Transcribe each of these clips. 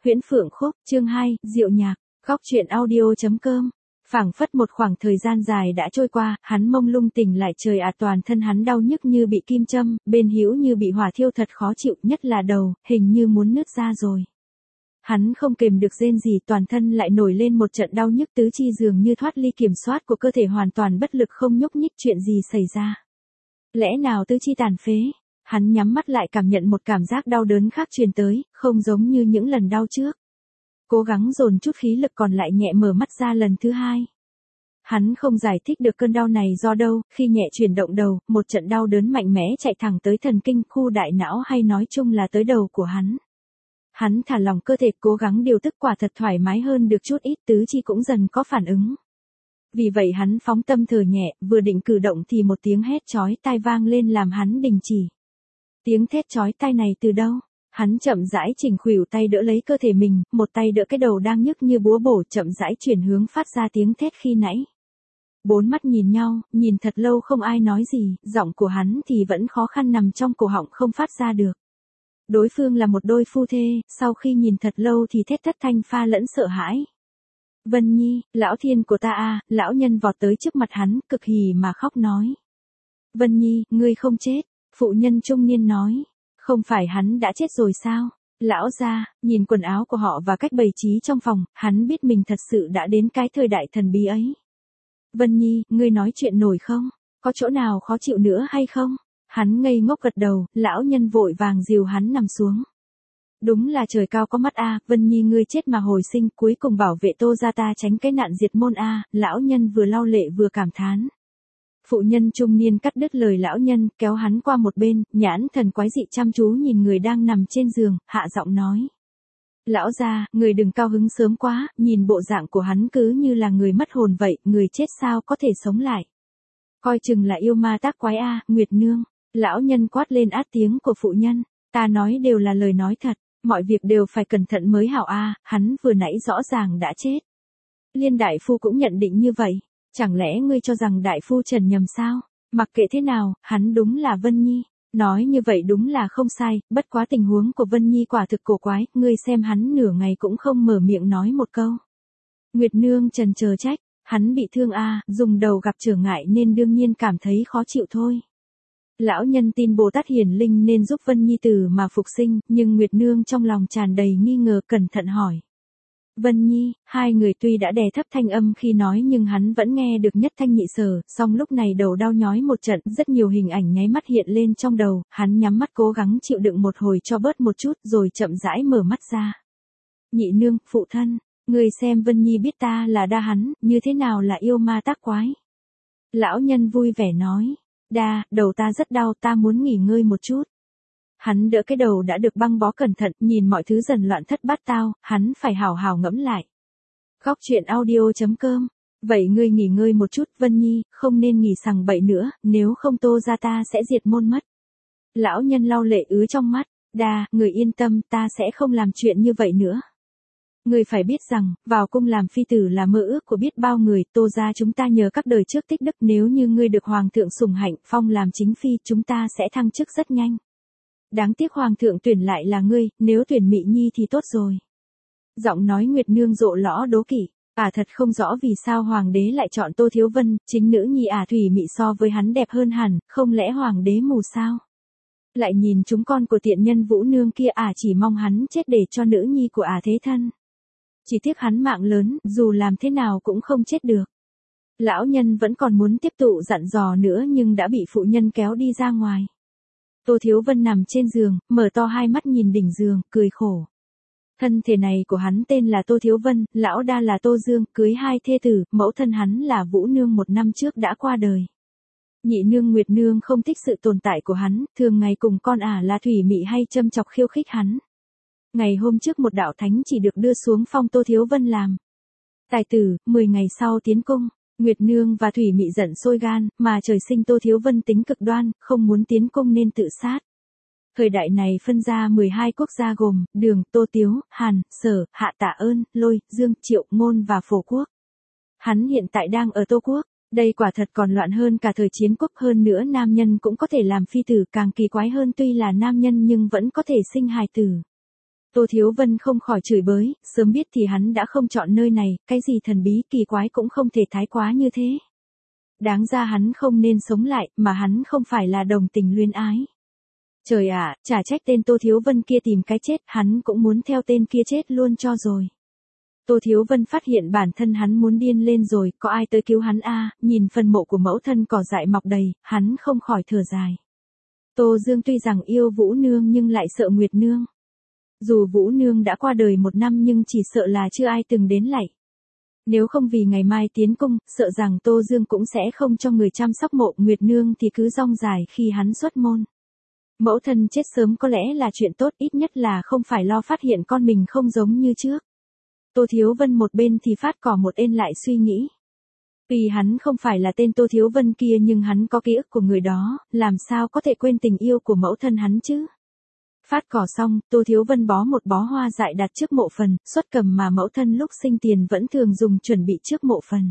Huyễn Phượng Khúc, chương 2, Diệu Nhạc, góc truyện audio.com. Phảng phất một khoảng thời gian dài đã trôi qua, hắn mông lung tỉnh lại trời toàn thân hắn đau nhức như bị kim châm, bên hữu như bị hỏa thiêu thật khó chịu, nhất là đầu, hình như muốn nứt ra rồi. Hắn không kềm được rên gì, toàn thân lại nổi lên một trận đau nhức, tứ chi dường như thoát ly kiểm soát của cơ thể, hoàn toàn bất lực không nhúc nhích. Chuyện gì xảy ra? Lẽ nào tứ chi tàn phế? Hắn nhắm mắt lại, cảm nhận một cảm giác đau đớn khác truyền tới, không giống như những lần đau trước. Cố gắng dồn chút khí lực còn lại, nhẹ mở mắt ra lần thứ hai. Hắn không giải thích được cơn đau này do đâu, khi nhẹ chuyển động đầu, một trận đau đớn mạnh mẽ chạy thẳng tới thần kinh, khu đại não, hay nói chung là tới đầu của hắn. Hắn thả lỏng cơ thể, cố gắng điều tức, quả thật thoải mái hơn được chút ít, tứ chi cũng dần có phản ứng. Vì vậy hắn phóng tâm thở nhẹ, vừa định cử động thì một tiếng hét chói tai vang lên làm hắn đình chỉ. Tiếng thét chói tai này từ đâu? Hắn chậm rãi chỉnh khuỷu tay đỡ lấy cơ thể mình, một tay đỡ cái đầu đang nhức như búa bổ, chậm rãi chuyển hướng phát ra tiếng thét khi nãy. Bốn mắt nhìn nhau, nhìn thật lâu không ai nói gì, giọng của hắn thì vẫn khó khăn nằm trong cổ họng không phát ra được. Đối phương là một đôi phu thê, sau khi nhìn thật lâu thì thét thất thanh pha lẫn sợ hãi. Vân Nhi, lão thiên của ta a! Lão nhân vọt tới trước mặt hắn, cực hỉ mà khóc nói. Vân Nhi, ngươi không chết, phụ nhân trung niên nói. Không phải hắn đã chết rồi sao? Lão gia, nhìn quần áo của họ và cách bày trí trong phòng, hắn biết mình thật sự đã đến cái thời đại thần bí ấy. Vân Nhi, ngươi nói chuyện nổi không? Có chỗ nào khó chịu nữa hay không? Hắn ngây ngốc gật đầu, lão nhân vội vàng dìu hắn nằm xuống. Đúng là trời cao có mắt a, Vân Nhi ngươi chết mà hồi sinh, cuối cùng bảo vệ Tô gia ta tránh cái nạn diệt môn a, lão nhân vừa lau lệ vừa cảm thán. Phụ nhân trung niên cắt đứt lời lão nhân, kéo hắn qua một bên, nhãn thần quái dị chăm chú nhìn người đang nằm trên giường, hạ giọng nói. Lão gia, người đừng cao hứng sớm quá, nhìn bộ dạng của hắn cứ như là người mất hồn vậy, người chết sao có thể sống lại. Coi chừng là yêu ma tác quái a, Nguyệt Nương. Lão nhân quát lên át tiếng của phụ nhân, ta nói đều là lời nói thật, mọi việc đều phải cẩn thận mới hảo a, hắn vừa nãy rõ ràng đã chết. Liên đại phu cũng nhận định như vậy. Chẳng lẽ ngươi cho rằng đại phu Trần nhầm sao? Mặc kệ thế nào, hắn đúng là Vân Nhi. Nói như vậy đúng là không sai, bất quá tình huống của Vân Nhi quả thực cổ quái, ngươi xem hắn nửa ngày cũng không mở miệng nói một câu. Nguyệt Nương trần chờ trách, hắn bị thương dùng đầu gặp trở ngại nên đương nhiên cảm thấy khó chịu thôi. Lão nhân tin Bồ Tát Hiển Linh nên giúp Vân Nhi tử mà phục sinh, nhưng Nguyệt Nương trong lòng tràn đầy nghi ngờ, cẩn thận hỏi. Vân Nhi, hai người tuy đã đè thấp thanh âm khi nói nhưng hắn vẫn nghe được nhất thanh nhị sở, song lúc này đầu đau nhói một trận, rất nhiều hình ảnh nháy mắt hiện lên trong đầu, hắn nhắm mắt cố gắng chịu đựng một hồi cho bớt một chút rồi chậm rãi mở mắt ra. Nhị nương, phụ thân, người xem Vân Nhi biết ta là đa hắn, như thế nào là yêu ma tác quái. Lão nhân vui vẻ nói, đa, đầu ta rất đau, ta muốn nghỉ ngơi một chút. Hắn đỡ cái đầu đã được băng bó cẩn thận, nhìn mọi thứ dần loạn thất bát tao, hắn phải hào hào ngẫm lại. Góc truyện audio.com. Vậy ngươi nghỉ ngơi một chút, Vân Nhi, không nên nghỉ sằng bậy nữa, nếu không Tô gia ta sẽ diệt môn mất. Lão nhân lau lệ ứ trong mắt, đa, người yên tâm, ta sẽ không làm chuyện như vậy nữa. Ngươi phải biết rằng, vào cung làm phi tử là mơ ước của biết bao người, Tô gia chúng ta nhờ các đời trước tích đức, nếu như ngươi được hoàng thượng sủng hạnh, phong làm chính phi, chúng ta sẽ thăng chức rất nhanh. Đáng tiếc hoàng thượng tuyển lại là ngươi, nếu tuyển Mị Nhi thì tốt rồi. Giọng nói Nguyệt Nương rộ lõ đố kỵ, thật không rõ vì sao hoàng đế lại chọn Tô Thiếu Vân, chính nữ nhi Thủy Mị so với hắn đẹp hơn hẳn, không lẽ hoàng đế mù sao? Lại nhìn chúng con của tiện nhân Vũ Nương kia chỉ mong hắn chết để cho nữ nhi của thế thân. Chỉ tiếc hắn mạng lớn, dù làm thế nào cũng không chết được. Lão nhân vẫn còn muốn tiếp tục dặn dò nữa nhưng đã bị phụ nhân kéo đi ra ngoài. Tô Thiếu Vân nằm trên giường, mở to hai mắt nhìn đỉnh giường, cười khổ. Thân thể này của hắn tên là Tô Thiếu Vân, lão đa là Tô Dương, cưới hai thê tử, mẫu thân hắn là Vũ Nương một năm trước đã qua đời. Nhị nương Nguyệt Nương không thích sự tồn tại của hắn, thường ngày cùng con là Thủy Mị hay châm chọc khiêu khích hắn. Ngày hôm trước một đạo thánh chỉ được đưa xuống phong Tô Thiếu Vân làm tài tử, 10 ngày sau tiến cung. Nguyệt Nương và Thủy Mị giận sôi gan, mà trời sinh Tô Thiếu Vân tính cực đoan, không muốn tiến cung nên tự sát. Thời đại này phân ra 12 quốc gia gồm, Đường, Tô Tiếu, Hàn, Sở, Hạ Tạ Ơn, Lôi, Dương, Triệu, Ngôn và Phổ quốc. Hắn hiện tại đang ở Tô quốc, đây quả thật còn loạn hơn cả thời chiến quốc, hơn nữa nam nhân cũng có thể làm phi tử, càng kỳ quái hơn tuy là nam nhân nhưng vẫn có thể sinh hài tử. Tô Thiếu Vân không khỏi chửi bới, sớm biết thì hắn đã không chọn nơi này, cái gì thần bí kỳ quái cũng không thể thái quá như thế. Đáng ra hắn không nên sống lại, mà hắn không phải là đồng tình luyến ái. Trời ạ, chả trách tên Tô Thiếu Vân kia tìm cái chết, hắn cũng muốn theo tên kia chết luôn cho rồi. Tô Thiếu Vân phát hiện bản thân hắn muốn điên lên rồi, có ai tới cứu hắn a? Nhìn phần mộ của mẫu thân cỏ dại mọc đầy, hắn không khỏi thở dài. Tô Dương tuy rằng yêu Vũ Nương nhưng lại sợ Nguyệt Nương. Dù Vũ Nương đã qua đời 1 năm nhưng chỉ sợ là chưa ai từng đến lạy. Nếu không vì ngày mai tiến cung, sợ rằng Tô Dương cũng sẽ không cho người chăm sóc mộ Nguyệt Nương thì cứ rong dài khi hắn xuất môn. Mẫu thân chết sớm có lẽ là chuyện tốt, ít nhất là không phải lo phát hiện con mình không giống như trước. Tô Thiếu Vân một bên thì phát cỏ một bên lại suy nghĩ. Vì hắn không phải là tên Tô Thiếu Vân kia nhưng hắn có ký ức của người đó, làm sao có thể quên tình yêu của mẫu thân hắn chứ? Phát cỏ xong, Tô Thiếu Vân bó một bó hoa dại đặt trước mộ phần, xuất cầm mà mẫu thân lúc sinh tiền vẫn thường dùng chuẩn bị trước mộ phần.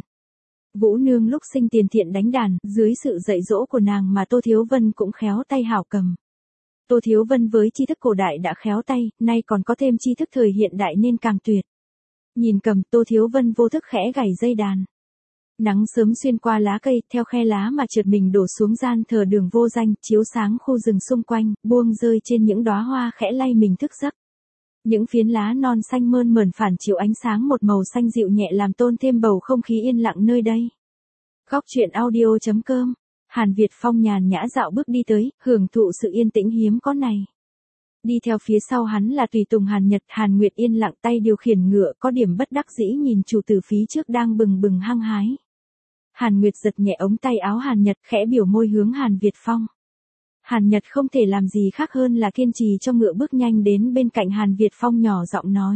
Vũ Nương lúc sinh tiền thiện đánh đàn, dưới sự dạy dỗ của nàng mà Tô Thiếu Vân cũng khéo tay hảo cầm. Tô Thiếu Vân với tri thức cổ đại đã khéo tay, nay còn có thêm tri thức thời hiện đại nên càng tuyệt. Nhìn cầm, Tô Thiếu Vân vô thức khẽ gảy dây đàn. Nắng sớm xuyên qua lá cây, theo khe lá mà trượt mình đổ xuống gian thờ đường vô danh, chiếu sáng khu rừng xung quanh, buông rơi trên những đóa hoa khẽ lay mình thức giấc. Những phiến lá non xanh mơn mởn phản chiếu ánh sáng một màu xanh dịu nhẹ làm tôn thêm bầu không khí yên lặng nơi đây. Góc truyện audio.com. Hàn Việt Phong nhàn nhã dạo bước đi tới, hưởng thụ sự yên tĩnh hiếm có này. Đi theo phía sau hắn là tùy tùng Hàn Nhật, Hàn Nguyệt yên lặng tay điều khiển ngựa, có điểm bất đắc dĩ nhìn chủ tử phía trước đang bừng bừng hăng hái. Hàn Nguyệt giật nhẹ ống tay áo Hàn Nhật, khẽ biểu môi hướng Hàn Việt Phong. Hàn Nhật không thể làm gì khác hơn là kiên trì cho ngựa bước nhanh đến bên cạnh Hàn Việt Phong nhỏ giọng nói.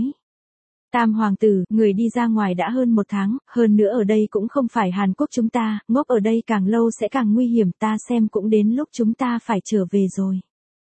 Tam hoàng tử, người đi ra ngoài đã hơn 1 tháng, hơn nữa ở đây cũng không phải Hàn Quốc chúng ta, ngốc ở đây càng lâu sẽ càng nguy hiểm, ta xem cũng đến lúc chúng ta phải trở về rồi.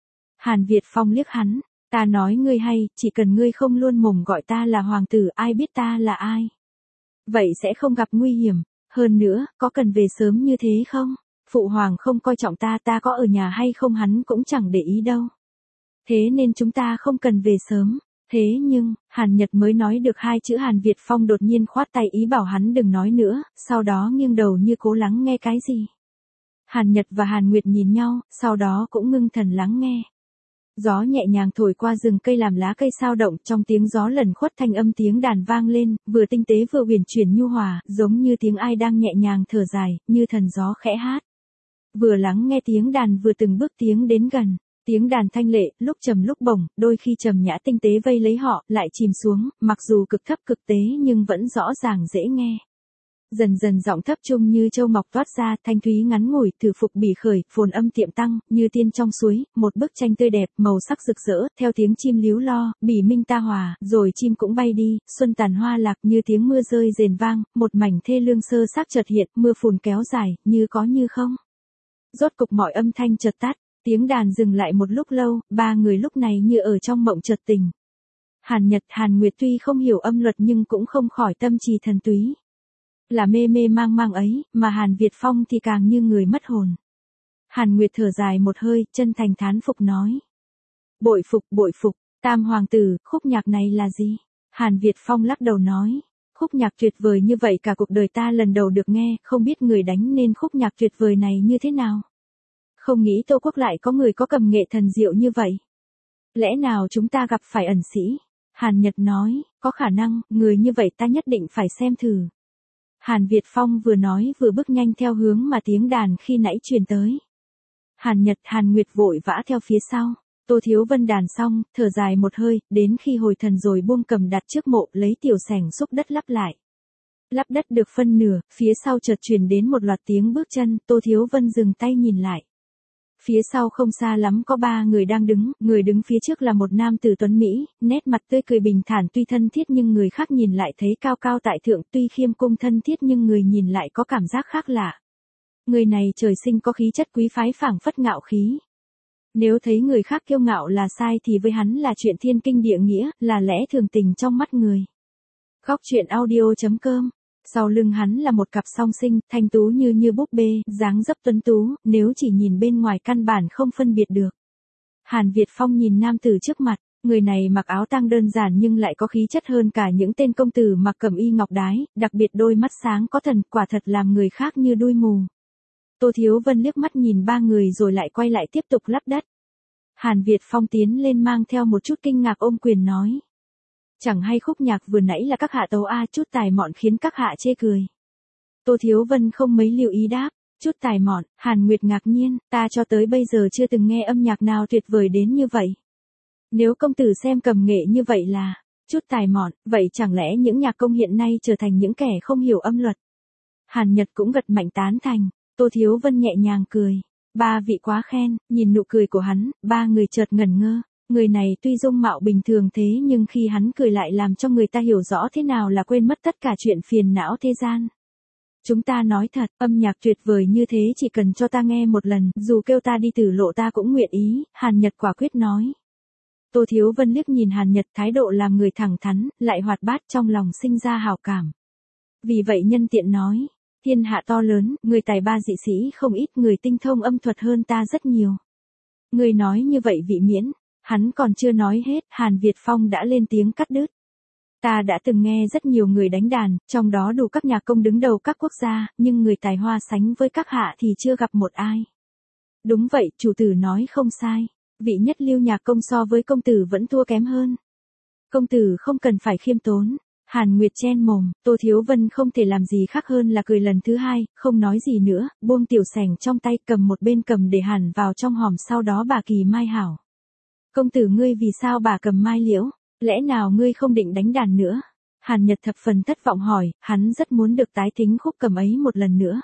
Hàn Việt Phong liếc hắn, ta nói ngươi hay, chỉ cần ngươi không luôn mồm gọi ta là hoàng tử, ai biết ta là ai. Vậy sẽ không gặp nguy hiểm, hơn nữa, có cần về sớm như thế không? Phụ hoàng không coi trọng ta, ta có ở nhà hay không hắn cũng chẳng để ý đâu. Thế nên chúng ta không cần về sớm. Thế nhưng, Hàn Nhật mới nói được 2 chữ Hàn Việt Phong đột nhiên khoát tay ý bảo hắn đừng nói nữa, sau đó nghiêng đầu như cố lắng nghe cái gì. Hàn Nhật và Hàn Nguyệt nhìn nhau, sau đó cũng ngưng thần lắng nghe. Gió nhẹ nhàng thổi qua rừng cây làm lá cây sao động, trong tiếng gió lẩn khuất thanh âm tiếng đàn vang lên, vừa tinh tế vừa uyển chuyển nhu hòa, giống như tiếng ai đang nhẹ nhàng thở dài, như thần gió khẽ hát. Vừa lắng nghe tiếng đàn vừa từng bước tiếng đến gần. Tiếng đàn thanh lệ, lúc trầm lúc bổng, đôi khi trầm nhã tinh tế vây lấy họ, lại chìm xuống, mặc dù cực thấp cực tế nhưng vẫn rõ ràng dễ nghe. Dần dần giọng thấp trung như châu mọc toát ra, thanh thúy ngắn ngủi, thử phục bỉ khởi, phồn âm tiệm tăng, như tiên trong suối, một bức tranh tươi đẹp, màu sắc rực rỡ, theo tiếng chim líu lo, bỉ minh ta hòa, rồi chim cũng bay đi, xuân tàn hoa lạc như tiếng mưa rơi rền vang, một mảnh thê lương sơ xác chợt hiện, mưa phùn kéo dài, như có như không. Rốt cục mọi âm thanh chợt tắt. Tiếng đàn dừng lại một lúc lâu, 3 người lúc này như ở trong mộng chợt tỉnh. Hàn Nhật, Hàn Nguyệt tuy không hiểu âm luật nhưng cũng không khỏi tâm trì thần túy. Là mê mê mang mang ấy, mà Hàn Việt Phong thì càng như người mất hồn. Hàn Nguyệt thở dài một hơi, chân thành thán phục nói. Bội phục, Tam hoàng tử, khúc nhạc này là gì? Hàn Việt Phong lắc đầu nói. Khúc nhạc tuyệt vời như vậy cả cuộc đời ta lần đầu được nghe, không biết người đánh nên khúc nhạc tuyệt vời này như thế nào. Không nghĩ Tô Quốc lại có người có cầm nghệ thần diệu như vậy. Lẽ nào chúng ta gặp phải ẩn sĩ? Hàn Nhật nói, có khả năng, người như vậy ta nhất định phải xem thử. Hàn Việt Phong vừa nói vừa bước nhanh theo hướng mà tiếng đàn khi nãy truyền tới. Hàn Nhật, Hàn Nguyệt vội vã theo phía sau. Tô Thiếu Vân đàn xong, thở dài một hơi, đến khi hồi thần rồi buông cầm đặt trước mộ, lấy tiểu sẻng xúc đất lắp lại. Lắp đất được phân nửa, phía sau chợt truyền đến một loạt tiếng bước chân, Tô Thiếu Vân dừng tay nhìn lại. Phía sau không xa lắm có 3 người đang đứng, người đứng phía trước là một nam tử tuấn Mỹ, nét mặt tươi cười bình thản tuy thân thiết nhưng người khác nhìn lại thấy cao cao tại thượng, tuy khiêm cung thân thiết nhưng người nhìn lại có cảm giác khác lạ. Người này trời sinh có khí chất quý phái phảng phất ngạo khí. Nếu thấy người khác kiêu ngạo là sai thì với hắn là chuyện thiên kinh địa nghĩa, là lẽ thường tình trong mắt người. Góc truyện audio.com. Sau lưng hắn là một cặp song sinh, thanh tú như búp bê, dáng dấp tuấn tú, nếu chỉ nhìn bên ngoài căn bản không phân biệt được. Hàn Việt Phong nhìn nam tử trước mặt, Người này mặc áo tang đơn giản nhưng lại có khí chất hơn cả những tên công tử mặc cẩm y ngọc đái, đặc biệt đôi mắt sáng có thần, quả thật làm người khác như đuôi mù. Tô Thiếu Vân liếc mắt nhìn ba người rồi lại quay lại tiếp tục lấp đất. Hàn Việt Phong tiến lên mang theo một chút kinh ngạc ôm quyền nói. Chẳng hay khúc nhạc vừa nãy là các hạ tấu a, chút tài mọn khiến các hạ chê cười. Tô Thiếu Vân không mấy lưu ý đáp. Chút tài mọn, Hàn Nguyệt ngạc nhiên, ta cho tới bây giờ chưa từng nghe âm nhạc nào tuyệt vời đến như vậy. Nếu công tử xem cầm nghệ như vậy là chút tài mọn, vậy chẳng lẽ những nhạc công hiện nay trở thành những kẻ không hiểu âm luật? Hàn Nhật cũng gật mạnh tán thành. Tô Thiếu Vân nhẹ nhàng cười. Ba vị quá khen, nhìn nụ cười của hắn, ba người chợt ngẩn ngơ. Người này tuy dung mạo bình thường thế nhưng khi hắn cười lại làm cho người ta hiểu rõ thế nào là quên mất tất cả chuyện phiền não thế gian. Chúng ta nói thật, âm nhạc tuyệt vời như thế chỉ cần cho ta nghe một lần, dù kêu ta đi tử lộ ta cũng nguyện ý, Hàn Nhật quả quyết nói. Tô Thiếu Vân liếc nhìn Hàn Nhật, thái độ làm người thẳng thắn, lại hoạt bát, trong lòng sinh ra hảo cảm. Vì vậy nhân tiện nói, thiên hạ to lớn, người tài ba dị sĩ không ít, người tinh thông âm thuật hơn ta rất nhiều. Người nói như vậy vị miễn, hắn còn chưa nói hết, Hàn Việt Phong đã lên tiếng cắt đứt. Ta đã từng nghe rất nhiều người đánh đàn, trong đó đủ các nhạc công đứng đầu các quốc gia, nhưng người tài hoa sánh với các hạ thì chưa gặp một ai. Đúng vậy, chủ tử nói không sai. Vị nhất lưu nhạc công so với công tử vẫn thua kém hơn. Công tử không cần phải khiêm tốn. Hàn Nguyệt chen mồm, Tô Thiếu Vân không thể làm gì khác hơn là cười lần thứ hai, không nói gì nữa, buông tiểu sẻng trong tay cầm một bên cầm để hàn vào trong hòm, sau đó bà kỳ mai hảo. Công tử ngươi vì sao bà cầm mai liễu? Lẽ nào ngươi không định đánh đàn nữa? Hàn Nhật thập phần thất vọng hỏi, hắn rất muốn được tái thính khúc cầm ấy một lần nữa.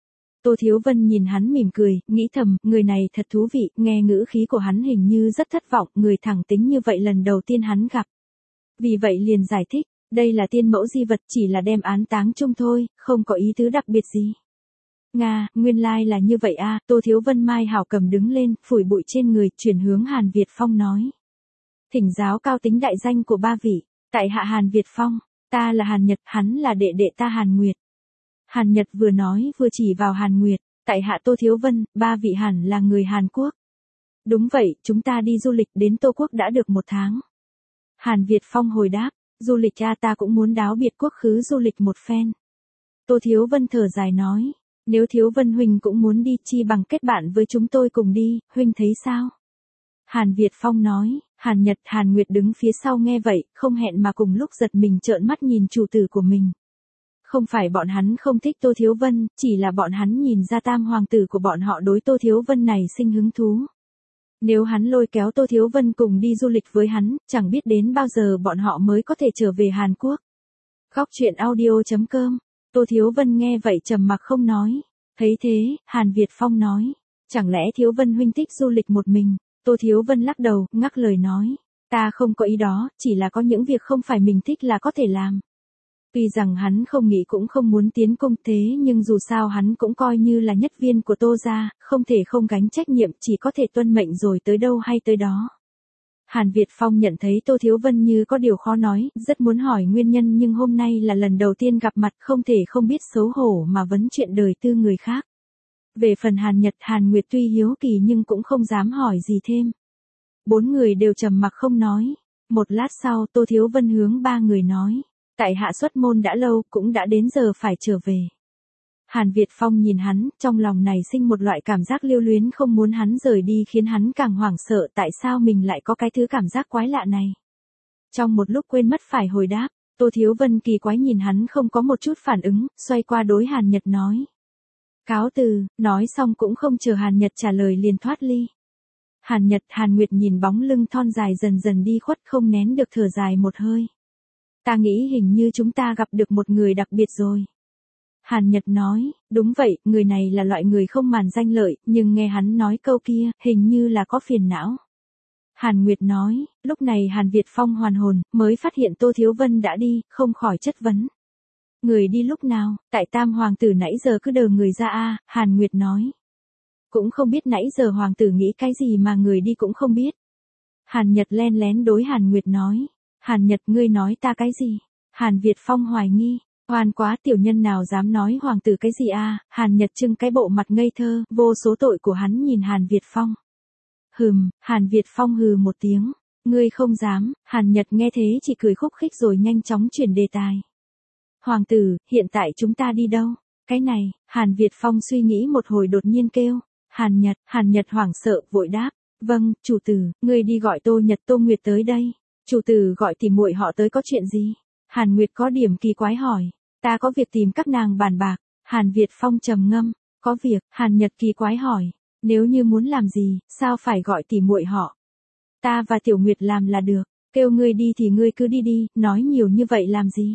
Tô Thiếu Vân nhìn hắn mỉm cười, nghĩ thầm, người này thật thú vị, nghe ngữ khí của hắn hình như rất thất vọng, người thẳng tính như vậy lần đầu tiên hắn gặp. Vì vậy liền giải thích, đây là tiên mẫu di vật, chỉ là đem án táng chung thôi, không có ý tứ đặc biệt gì. Nga, nguyên lai là như vậy a. Tô Thiếu Vân mai hảo cầm đứng lên, phủi bụi trên người, chuyển hướng Hàn Việt Phong nói. Thỉnh giáo cao tính đại danh của ba vị, tại hạ Hàn Việt Phong, ta là Hàn Nhật, hắn là đệ đệ ta Hàn Nguyệt. Hàn Nhật vừa nói vừa chỉ vào Hàn Nguyệt, tại hạ Tô Thiếu Vân, ba vị hẳn là người Hàn Quốc. Đúng vậy, chúng ta đi du lịch đến Tô Quốc đã được 1 tháng. Hàn Việt Phong hồi đáp, du lịch ta cũng muốn đáo biệt quốc khứ du lịch một phen. Tô Thiếu Vân thở dài nói, nếu Thiếu Vân huynh cũng muốn đi chi bằng kết bạn với chúng tôi cùng đi, huynh thấy sao? Hàn Việt Phong nói, Hàn Nhật, Hàn Nguyệt đứng phía sau nghe vậy, không hẹn mà cùng lúc giật mình trợn mắt nhìn chủ tử của mình. Không phải bọn hắn không thích Tô Thiếu Vân, chỉ là bọn hắn nhìn ra tam hoàng tử của bọn họ đối Tô Thiếu Vân này sinh hứng thú. Nếu hắn lôi kéo Tô Thiếu Vân cùng đi du lịch với hắn, chẳng biết đến bao giờ bọn họ mới có thể trở về Hàn Quốc. Góc truyện audio.com. Tô Thiếu Vân nghe vậy trầm mặc không nói. Thấy thế, Hàn Việt Phong nói, chẳng lẽ Thiếu Vân huynh thích du lịch một mình? Tô Thiếu Vân lắc đầu, ngắt lời nói, ta không có ý đó, chỉ là có những việc không phải mình thích là có thể làm. Tuy rằng hắn không nghĩ cũng không muốn tiến cung thế nhưng dù sao hắn cũng coi như là nhất viên của Tô gia, không thể không gánh trách nhiệm, chỉ có thể tuân mệnh rồi tới đâu hay tới đó. Hàn Việt Phong nhận thấy Tô Thiếu Vân như có điều khó nói, rất muốn hỏi nguyên nhân nhưng hôm nay là lần đầu tiên gặp mặt, không thể không biết xấu hổ mà vấn chuyện đời tư người khác. Về phần Hàn Nhật, Hàn Nguyệt tuy hiếu kỳ nhưng cũng không dám hỏi gì thêm. 4 người đều trầm mặc không nói. Một lát sau Tô Thiếu Vân hướng 3 người nói, tại hạ xuất môn đã lâu, cũng đã đến giờ phải trở về. Hàn Việt Phong nhìn hắn, trong lòng này sinh một loại cảm giác lưu luyến, không muốn hắn rời đi khiến hắn càng hoảng sợ, tại sao mình lại có cái thứ cảm giác quái lạ này. Trong một lúc quên mất phải hồi đáp, Tô Thiếu Vân kỳ quái nhìn hắn không có một chút phản ứng, xoay qua đối Hàn Nhật nói. Cáo từ, nói xong cũng không chờ Hàn Nhật trả lời liền thoát ly. Hàn Nhật, Hàn Nguyệt nhìn bóng lưng thon dài dần dần đi khuất không nén được thở dài một hơi. Ta nghĩ hình như chúng ta gặp được một người đặc biệt rồi. Hàn Nhật nói, đúng vậy, người này là loại người không màng danh lợi, nhưng nghe hắn nói câu kia, hình như là có phiền não. Hàn Nguyệt nói, lúc này Hàn Việt Phong hoàn hồn, mới phát hiện Tô Thiếu Vân đã đi, không khỏi chất vấn. Người đi lúc nào, tại tam hoàng tử nãy giờ cứ đờ người ra a. Hàn Nguyệt nói. Cũng không biết nãy giờ hoàng tử nghĩ cái gì mà người đi cũng không biết. Hàn Nhật len lén đối Hàn Nguyệt nói. Hàn Nhật, ngươi nói ta cái gì? Hàn Việt Phong hoài nghi. Oan quá, tiểu nhân nào dám nói hoàng tử cái gì a? Hàn Nhật trưng cái bộ mặt ngây thơ, vô số tội của hắn nhìn Hàn Việt Phong. Hàn Việt Phong hừ một tiếng. Ngươi không dám, Hàn Nhật nghe thế chỉ cười khúc khích rồi nhanh chóng chuyển đề tài. Hoàng tử, hiện tại chúng ta đi đâu? Cái này, Hàn Việt Phong suy nghĩ một hồi đột nhiên kêu. Hàn Nhật hoảng sợ, vội đáp. Vâng, chủ tử, ngươi đi gọi Tô Nhật Tô Nguyệt tới đây. Chủ tử gọi thì muội họ tới có chuyện gì? Hàn Nguyệt có điểm kỳ quái hỏi. Ta có việc tìm các nàng bàn bạc. Hàn Việt Phong trầm ngâm. Có việc, Hàn Nhật kỳ quái hỏi. Nếu như muốn làm gì, sao phải gọi tỉ muội họ? Ta và Tiểu Nguyệt làm là được. Kêu ngươi đi thì ngươi cứ đi đi, nói nhiều như vậy làm gì?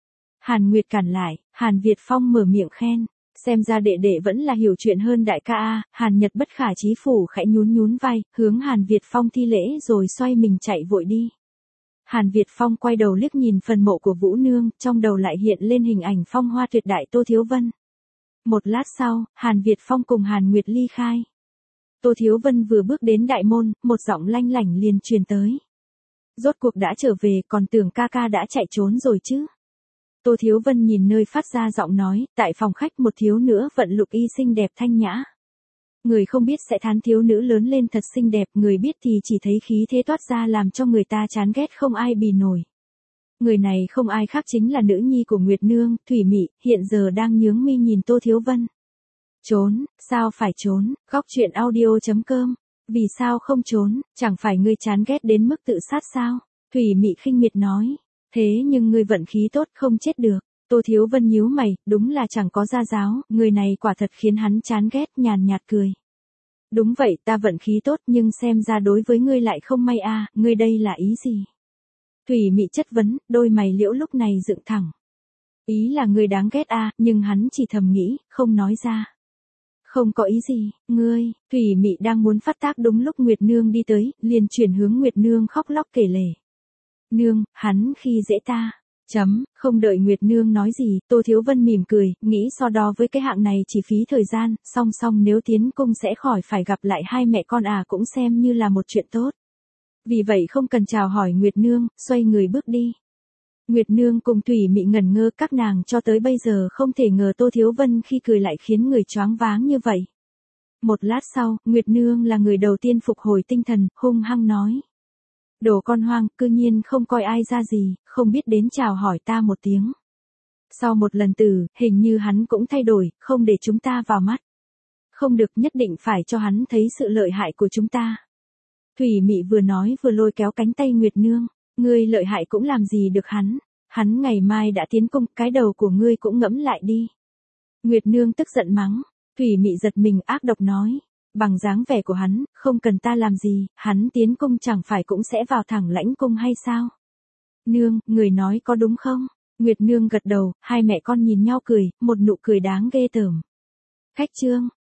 Hàn Nguyệt cản lại, Hàn Việt Phong mở miệng khen. Xem ra đệ đệ vẫn là hiểu chuyện hơn đại ca a. Hàn Nhật bất khả chí phủ khẽ nhún vai, hướng Hàn Việt Phong thi lễ rồi xoay mình chạy vội đi. Hàn Việt Phong quay đầu liếc nhìn phần mộ của Vũ Nương, trong đầu lại hiện lên hình ảnh phong hoa tuyệt đại Tô Thiếu Vân. Một lát sau, Hàn Việt Phong cùng Hàn Nguyệt ly khai. Tô Thiếu Vân vừa bước đến đại môn, một giọng lanh lảnh liền truyền tới. Rốt cuộc đã trở về, còn tưởng ca ca đã chạy trốn rồi chứ. Tô Thiếu Vân nhìn nơi phát ra giọng nói, tại phòng khách một thiếu nữ vận lục y xinh đẹp thanh nhã. Người không biết sẽ thán thiếu nữ lớn lên thật xinh đẹp, người biết thì chỉ thấy khí thế toát ra làm cho người ta chán ghét không ai bì nổi. Người này không ai khác chính là nữ nhi của Nguyệt Nương, Thủy Mị, hiện giờ đang nhướng mi nhìn Tô Thiếu Vân. Trốn, sao phải trốn, góc truyện audio.com. Vì sao không trốn, chẳng phải ngươi chán ghét đến mức tự sát sao? Thủy Mị khinh miệt nói. Thế nhưng ngươi vận khí tốt không chết được. Tô Thiếu Vân nhíu mày, đúng là chẳng có gia giáo, người này quả thật khiến hắn chán ghét, nhàn nhạt cười. Đúng vậy, ta vận khí tốt nhưng xem ra đối với ngươi lại không may a, ngươi đây là ý gì? Thủy Mị chất vấn, đôi mày liễu lúc này dựng thẳng. Ý là ngươi đáng ghét a, nhưng hắn chỉ thầm nghĩ, không nói ra. Không có ý gì, ngươi, Thủy Mị đang muốn phát tác đúng lúc Nguyệt Nương đi tới, liền chuyển hướng Nguyệt Nương khóc lóc kể lể. Nương, hắn khi dễ ta. Không đợi Nguyệt Nương nói gì, Tô Thiếu Vân mỉm cười, nghĩ so đo với cái hạng này chỉ phí thời gian, song song nếu tiến cung sẽ khỏi phải gặp lại hai mẹ con cũng xem như là một chuyện tốt. Vì vậy không cần chào hỏi Nguyệt Nương, xoay người bước đi. Nguyệt Nương cùng Thủy Mị ngẩn ngơ, các nàng cho tới bây giờ không thể ngờ Tô Thiếu Vân khi cười lại khiến người choáng váng như vậy. Một lát sau, Nguyệt Nương là người đầu tiên phục hồi tinh thần, hung hăng nói. Đồ con hoang, cư nhiên không coi ai ra gì, không biết đến chào hỏi ta một tiếng. Sau một lần hình như hắn cũng thay đổi, không để chúng ta vào mắt. Không được, nhất định phải cho hắn thấy sự lợi hại của chúng ta. Thủy Mị vừa nói vừa lôi kéo cánh tay Nguyệt Nương. Ngươi lợi hại cũng làm gì được hắn. Hắn ngày mai đã tiến cung, cái đầu của ngươi cũng ngẫm lại đi. Nguyệt Nương tức giận mắng. Thủy Mị giật mình ác độc nói. Bằng dáng vẻ của hắn, không cần ta làm gì, hắn tiến cung chẳng phải cũng sẽ vào thẳng lãnh cung hay sao? Nương, người nói có đúng không? Nguyệt Nương gật đầu, hai mẹ con nhìn nhau cười, một nụ cười đáng ghê tởm. Khách trương,